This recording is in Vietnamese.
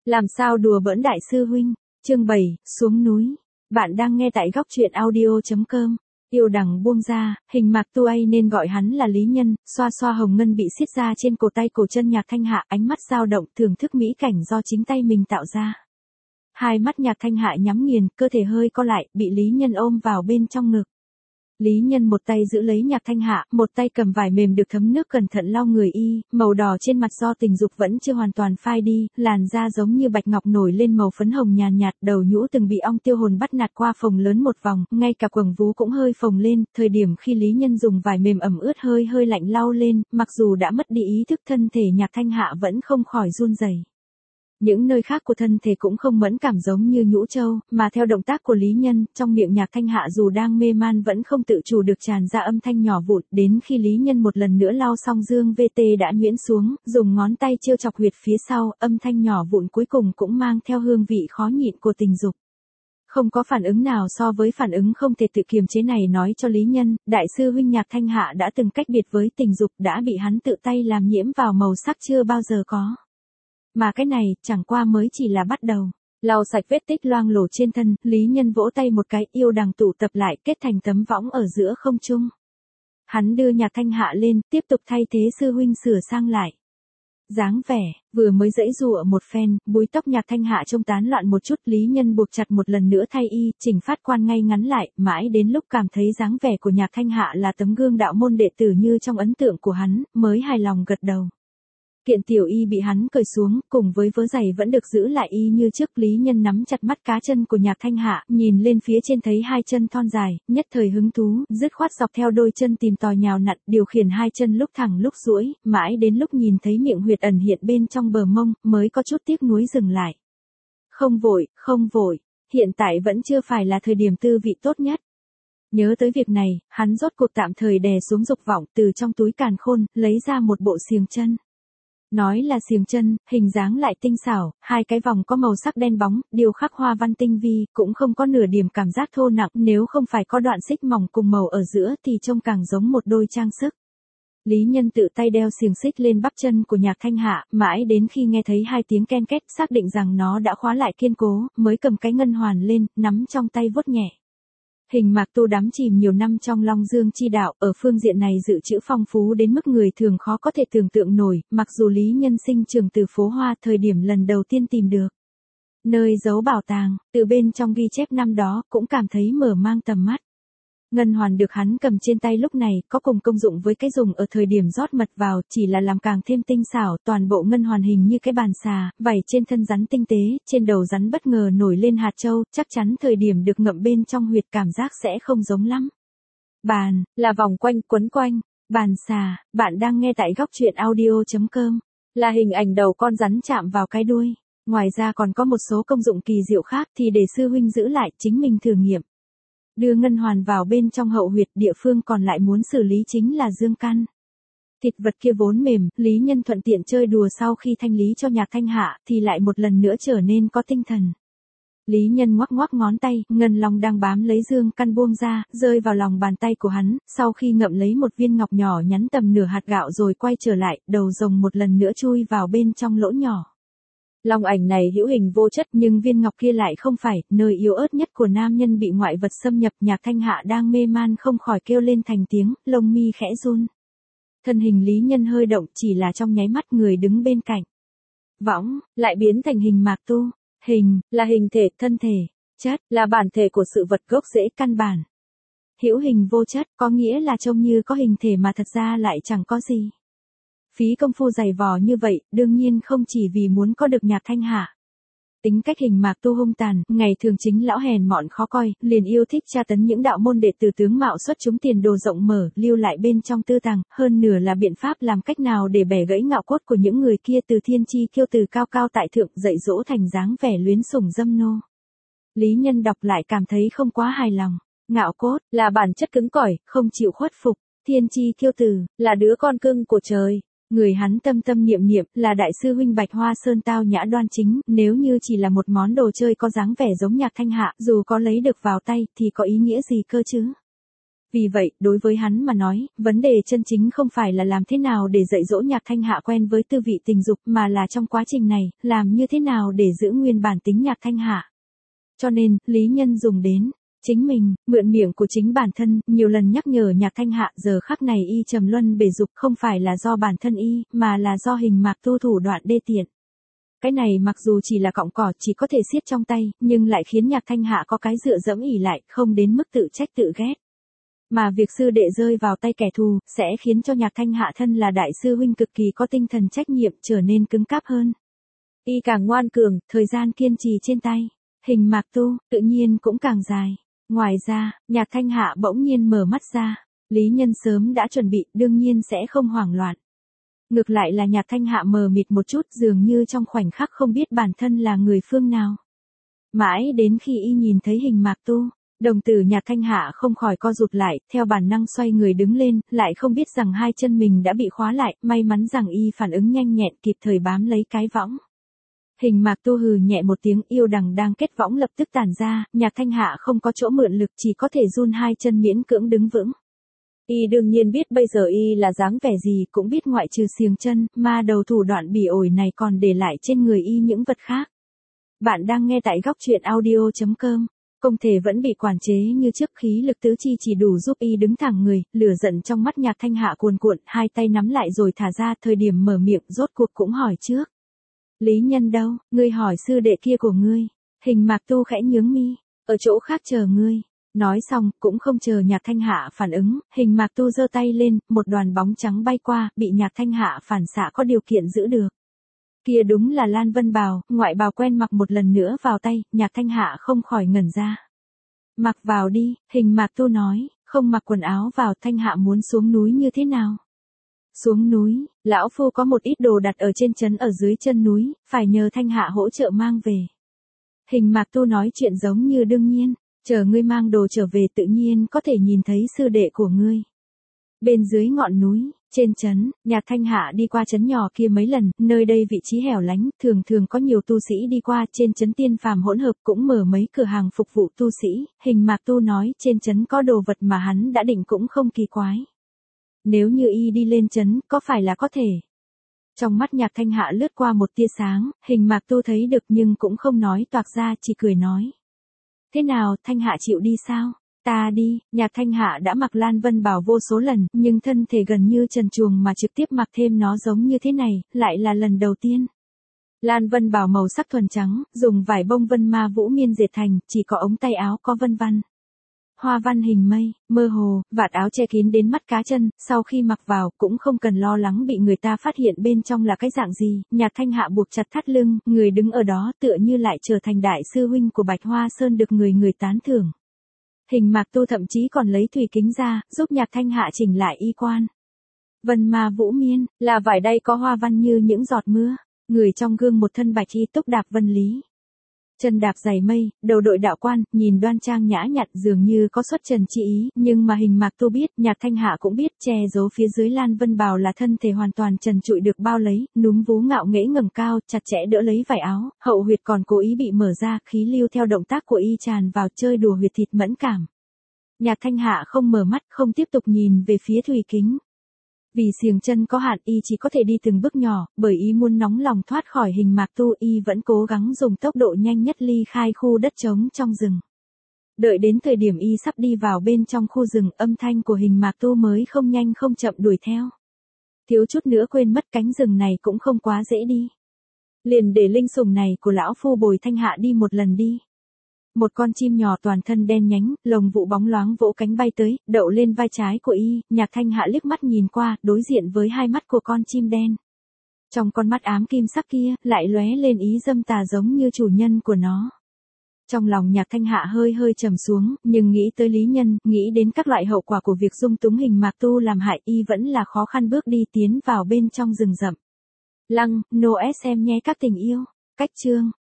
Làm sao đùa bỡn đại sư huynh, chương 7, xuống núi. Bạn đang nghe tại góc truyện audio.com. Yêu đằng buông ra, hình Mạc Tu ấy nên gọi hắn là Lý Nhân, xoa xoa hồng ngân bị xiết ra trên cổ tay cổ chân Nhạc Thanh Hạ, ánh mắt dao động thưởng thức mỹ cảnh do chính tay mình tạo ra. Hai mắt Nhạc Thanh Hạ nhắm nghiền, cơ thể hơi co lại, bị Lý Nhân ôm vào bên trong ngực. Lý Nhân một tay giữ lấy Nhạc Thanh Hạ, một tay cầm vải mềm được thấm nước cẩn thận lau người y, màu đỏ trên mặt do tình dục vẫn chưa hoàn toàn phai đi, làn da giống như bạch ngọc nổi lên màu phấn hồng nhàn nhạt, đầu nhũ từng bị ong tiêu hồn bắt nạt qua phồng lớn một vòng, ngay cả quầng vú cũng hơi phồng lên, thời điểm khi Lý Nhân dùng vải mềm ẩm ướt hơi lạnh lau lên, mặc dù đã mất đi ý thức thân thể Nhạc Thanh Hạ vẫn không khỏi run rẩy. Những nơi khác của thân thể cũng không mẫn cảm giống như nhũ châu, mà theo động tác của Lý Nhân, trong miệng Nhạc Thanh Hạ dù đang mê man vẫn không tự chủ được tràn ra âm thanh nhỏ vụn, đến khi Lý Nhân một lần nữa lau xong dương VT đã nhuyễn xuống, dùng ngón tay trêu chọc huyệt phía sau, âm thanh nhỏ vụn cuối cùng cũng mang theo hương vị khó nhịn của tình dục. Không có phản ứng nào so với phản ứng không thể tự kiềm chế này nói cho Lý Nhân, đại sư huynh Nhạc Thanh Hạ đã từng cách biệt với tình dục, đã bị hắn tự tay làm nhiễm vào màu sắc chưa bao giờ có. Mà cái này, chẳng qua mới chỉ là bắt đầu. Lau sạch vết tích loang lổ trên thân, Lý Nhân vỗ tay một cái, yêu đằng tụ tập lại, kết thành tấm võng ở giữa không trung. Hắn đưa Nhạc Thanh Hạ lên, tiếp tục thay thế sư huynh sửa sang lại. Dáng vẻ, vừa mới giãy giụa một phen, búi tóc Nhạc Thanh Hạ trông tán loạn một chút, Lý Nhân buộc chặt một lần nữa thay y, chỉnh phát quan ngay ngắn lại, mãi đến lúc cảm thấy dáng vẻ của Nhạc Thanh Hạ là tấm gương đạo môn đệ tử như trong ấn tượng của hắn, mới hài lòng gật đầu. Kiện tiểu y bị hắn cởi xuống, cùng với vớ giày vẫn được giữ lại y như trước. Lý Nhân nắm chặt mắt cá chân của Nhạc Thanh Hạ, nhìn lên phía trên thấy hai chân thon dài, nhất thời hứng thú, dứt khoát dọc theo đôi chân tìm tòi nhào nặn, điều khiển hai chân lúc thẳng lúc duỗi, mãi đến lúc nhìn thấy miệng huyệt ẩn hiện bên trong bờ mông, mới có chút tiếc nuối dừng lại. Không vội, hiện tại vẫn chưa phải là thời điểm tư vị tốt nhất. Nhớ tới việc này, hắn rốt cuộc tạm thời đè xuống dục vọng, từ trong túi càn khôn, lấy ra một bộ xiềng chân. Nói là xiềng chân, hình dáng lại tinh xảo, hai cái vòng có màu sắc đen bóng, điêu khắc hoa văn tinh vi, cũng không có nửa điểm cảm giác thô nặng, nếu không phải có đoạn xích mỏng cùng màu ở giữa thì trông càng giống một đôi trang sức. Lý Nhân tự tay đeo xiềng xích lên bắp chân của Nhạc Thanh Hạ, mãi đến khi nghe thấy hai tiếng ken két, xác định rằng nó đã khóa lại kiên cố, mới cầm cái ngân hoàn lên, nắm trong tay vuốt nhẹ. Hình Mạc Tu đắm chìm nhiều năm trong Long Dương chi đạo, ở phương diện này dự trữ phong phú đến mức người thường khó có thể tưởng tượng nổi, mặc dù Lý Nhân sinh trưởng từ phố Hoa, thời điểm lần đầu tiên tìm được nơi giấu bảo tàng, từ bên trong ghi chép năm đó, cũng cảm thấy mở mang tầm mắt. Ngân hoàn được hắn cầm trên tay lúc này, có cùng công dụng với cái dùng ở thời điểm rót mật vào, chỉ là làm càng thêm tinh xảo, toàn bộ ngân hoàn hình như cái bàn xà, vảy trên thân rắn tinh tế, trên đầu rắn bất ngờ nổi lên hạt châu, chắc chắn thời điểm được ngậm bên trong huyệt cảm giác sẽ không giống lắm. Bàn, là vòng quanh, quấn quanh, bàn xà, bạn đang nghe tại góc truyện audio.com, là hình ảnh đầu con rắn chạm vào cái đuôi. Ngoài ra còn có một số công dụng kỳ diệu khác thì để sư huynh giữ lại, chính mình thử nghiệm. Đưa ngân hoàn vào bên trong hậu huyệt, địa phương còn lại muốn xử lý chính là dương căn. Thịt vật kia vốn mềm, Lý Nhân thuận tiện chơi đùa sau khi thanh lý cho Nhạc Thanh Hạ, thì lại một lần nữa trở nên có tinh thần. Lý Nhân ngoắc ngón tay, ngân long đang bám lấy dương căn buông ra, rơi vào lòng bàn tay của hắn, sau khi ngậm lấy một viên ngọc nhỏ nhắn tầm nửa hạt gạo rồi quay trở lại, đầu rồng một lần nữa chui vào bên trong lỗ nhỏ. Long ảnh này hữu hình vô chất, nhưng viên ngọc kia lại không phải, nơi yếu ớt nhất của nam nhân bị ngoại vật xâm nhập. Nhạc Thanh Hạ đang mê man không khỏi kêu lên thành tiếng, lông mi khẽ run. Thân hình Lý Nhân hơi động, chỉ là trong nháy mắt, người đứng bên cạnh võng lại biến thành hình Mạc Tu. Hình là hình thể, thân thể, chất là bản thể của sự vật, gốc rễ căn bản. Hữu hình vô chất có nghĩa là trông như có hình thể mà thật ra lại chẳng có gì. Phí công phu dày vò như vậy, đương nhiên không chỉ vì muốn có được Nhạc Thanh Hạ. Tính cách hình Mạc Tu hung tàn, ngày thường chính lão hèn mọn khó coi, liền yêu thích tra tấn những đạo môn đệ tử tướng mạo xuất chúng tiền đồ rộng mở, lưu lại bên trong tư tàng, hơn nửa là biện pháp làm cách nào để bẻ gãy ngạo cốt của những người kia, từ thiên chi kiêu từ cao cao tại thượng, dạy dỗ thành dáng vẻ luyến sủng dâm nô. Lý Nhân đọc lại cảm thấy không quá hài lòng. Ngạo cốt là bản chất cứng cỏi, không chịu khuất phục. Thiên chi kiêu từ là đứa con cưng của trời. Người hắn tâm niệm là đại sư huynh Bạch Hoa Sơn tao nhã đoan chính, nếu như chỉ là một món đồ chơi có dáng vẻ giống Nhạc Thanh Hạ, dù có lấy được vào tay thì có ý nghĩa gì cơ chứ? Vì vậy, đối với hắn mà nói, vấn đề chân chính không phải là làm thế nào để dạy dỗ Nhạc Thanh Hạ quen với tư vị tình dục mà là trong quá trình này, làm như thế nào để giữ nguyên bản tính Nhạc Thanh Hạ. Cho nên, Lý Nhân dùng đến chính mình, mượn miệng của chính bản thân, nhiều lần nhắc nhở Nhạc Thanh Hạ giờ khắc này y trầm luân bể dục không phải là do bản thân y, mà là do Hình Mạc Tu thủ đoạn đê tiện. Cái này mặc dù chỉ là cọng cỏ chỉ có thể siết trong tay, nhưng lại khiến Nhạc Thanh Hạ có cái dựa dẫm ỉ lại, không đến mức tự trách tự ghét. Mà việc sư đệ rơi vào tay kẻ thù, sẽ khiến cho Nhạc Thanh Hạ thân là đại sư huynh cực kỳ có tinh thần trách nhiệm trở nên cứng cáp hơn. Y càng ngoan cường, thời gian kiên trì trên tay, Hình Mạc Tu, tự nhiên cũng càng dài. Ngoài ra, Nhạc Thanh Hạ bỗng nhiên mở mắt ra. Lý Nhân sớm đã chuẩn bị, đương nhiên sẽ không hoảng loạn. Ngược lại là Nhạc Thanh Hạ mờ mịt một chút dường như trong khoảnh khắc không biết bản thân là người phương nào. Mãi đến khi y nhìn thấy Hình Mạc Tu, đồng tử Nhạc Thanh Hạ không khỏi co rụt lại, theo bản năng xoay người đứng lên, lại không biết rằng hai chân mình đã bị khóa lại, may mắn rằng y phản ứng nhanh nhẹn kịp thời bám lấy cái võng. Hình Mạc Tu hừ nhẹ một tiếng, yêu đằng đang kết võng lập tức tản ra, Nhạc Thanh Hạ không có chỗ mượn lực chỉ có thể run hai chân miễn cưỡng đứng vững. Y đương nhiên biết bây giờ y là dáng vẻ gì, cũng biết ngoại trừ xiềng chân, ma đầu thủ đoạn bỉ ổi này còn để lại trên người y những vật khác. Bạn đang nghe tại góc truyện audio.com. Công thể vẫn bị quản chế như trước, khí lực tứ chi chỉ đủ giúp y đứng thẳng người, lửa giận trong mắt Nhạc Thanh Hạ cuồn cuộn, hai tay nắm lại rồi thả ra, thời điểm mở miệng rốt cuộc cũng hỏi trước. Lý Nhân đâu, ngươi hỏi sư đệ kia của ngươi. Hình Mạc Tu khẽ nhướng mi, ở chỗ khác chờ ngươi. Nói xong, cũng không chờ Nhạc Thanh Hạ phản ứng, Hình Mạc Tu giơ tay lên, một đoàn bóng trắng bay qua, bị Nhạc Thanh Hạ phản xạ có điều kiện giữ được. Kia đúng là Lan Vân bào, ngoại bào quen mặc một lần nữa vào tay, Nhạc Thanh Hạ không khỏi ngẩn ra. Mặc vào đi, Hình Mạc Tu nói, không mặc quần áo vào. Thanh Hạ muốn xuống núi như thế nào? Xuống núi, lão phu có một ít đồ đặt ở trên trấn ở dưới chân núi, phải nhờ Thanh Hạ hỗ trợ mang về. Hình Mạc Tu nói chuyện giống như đương nhiên, chờ ngươi mang đồ trở về tự nhiên có thể nhìn thấy sư đệ của ngươi. Bên dưới ngọn núi, trên trấn, Nhạc Thanh Hạ đi qua trấn nhỏ kia mấy lần, nơi đây vị trí hẻo lánh, thường thường có nhiều tu sĩ đi qua, trên trấn tiên phàm hỗn hợp cũng mở mấy cửa hàng phục vụ tu sĩ, Hình Mạc Tu nói trên trấn có đồ vật mà hắn đã định cũng không kỳ quái. Nếu như y đi lên trấn, có phải là có thể? Trong mắt Nhạc Thanh Hạ lướt qua một tia sáng, Hình Mạc Tu thấy được nhưng cũng không nói toạc ra, chỉ cười nói. Thế nào, Thanh Hạ chịu đi sao? Ta đi. Nhạc Thanh Hạ đã mặc Lan Vân bào vô số lần, nhưng thân thể gần như trần truồng mà trực tiếp mặc thêm nó giống như thế này, lại là lần đầu tiên. Lan Vân bào màu sắc thuần trắng, dùng vải bông vân ma vũ miên dệt thành, chỉ có ống tay áo có vân văn. Hoa văn hình mây, mơ hồ, vạt áo che kín đến mắt cá chân, sau khi mặc vào cũng không cần lo lắng bị người ta phát hiện bên trong là cái dạng gì. Nhạc Thanh Hạ buộc chặt thắt lưng, người đứng ở đó tựa như lại trở thành đại sư huynh của Bạch Hoa Sơn được người tán thưởng. Hình Mạc Tu thậm chí còn lấy thủy kính ra, giúp Nhạc Thanh Hạ chỉnh lại y quan. Vân ma vũ miên, là vải đay có hoa văn như những giọt mưa, người trong gương một thân bạch y túc đạp vân lý. Chân đạp giày mây, đầu đội đạo quan, nhìn đoan trang nhã nhặn dường như có xuất trần chi ý, nhưng mà Hình Mạc Tu biết, Nhạc Thanh Hạ cũng biết, che giấu phía dưới Lan Vân bào là thân thể hoàn toàn trần trụi được bao lấy, núm vú ngạo nghễ ngẩng cao, chặt chẽ đỡ lấy vải áo, hậu huyệt còn cố ý bị mở ra, khí lưu theo động tác của y tràn vào chơi đùa huyệt thịt mẫn cảm. Nhạc Thanh Hạ không mở mắt, không tiếp tục nhìn về phía thủy kính. Vì xiềng chân có hạn y chỉ có thể đi từng bước nhỏ, bởi y muốn nóng lòng thoát khỏi Hình Mạc Tu y vẫn cố gắng dùng tốc độ nhanh nhất ly khai khu đất trống trong rừng. Đợi đến thời điểm y sắp đi vào bên trong khu rừng, âm thanh của Hình Mạc Tu mới không nhanh không chậm đuổi theo. Thiếu chút nữa quên mất cánh rừng này cũng không quá dễ đi. Liền để linh sủng này của lão phu bồi Thanh Hạ đi một lần đi. Một con chim nhỏ toàn thân đen nhánh, lồng vụ bóng loáng vỗ cánh bay tới, đậu lên vai trái của y, Nhạc Thanh Hạ liếc mắt nhìn qua, đối diện với hai mắt của con chim đen. Trong con mắt ám kim sắc kia, lại lóe lên ý dâm tà giống như chủ nhân của nó. Trong lòng Nhạc Thanh Hạ hơi hơi trầm xuống, nhưng nghĩ tới Lý Nhân, nghĩ đến các loại hậu quả của việc dung túng Hình Mạc Tu làm hại y vẫn là khó khăn bước đi tiến vào bên trong rừng rậm. Lăng, no SM nhé các tình yêu. Cách chương.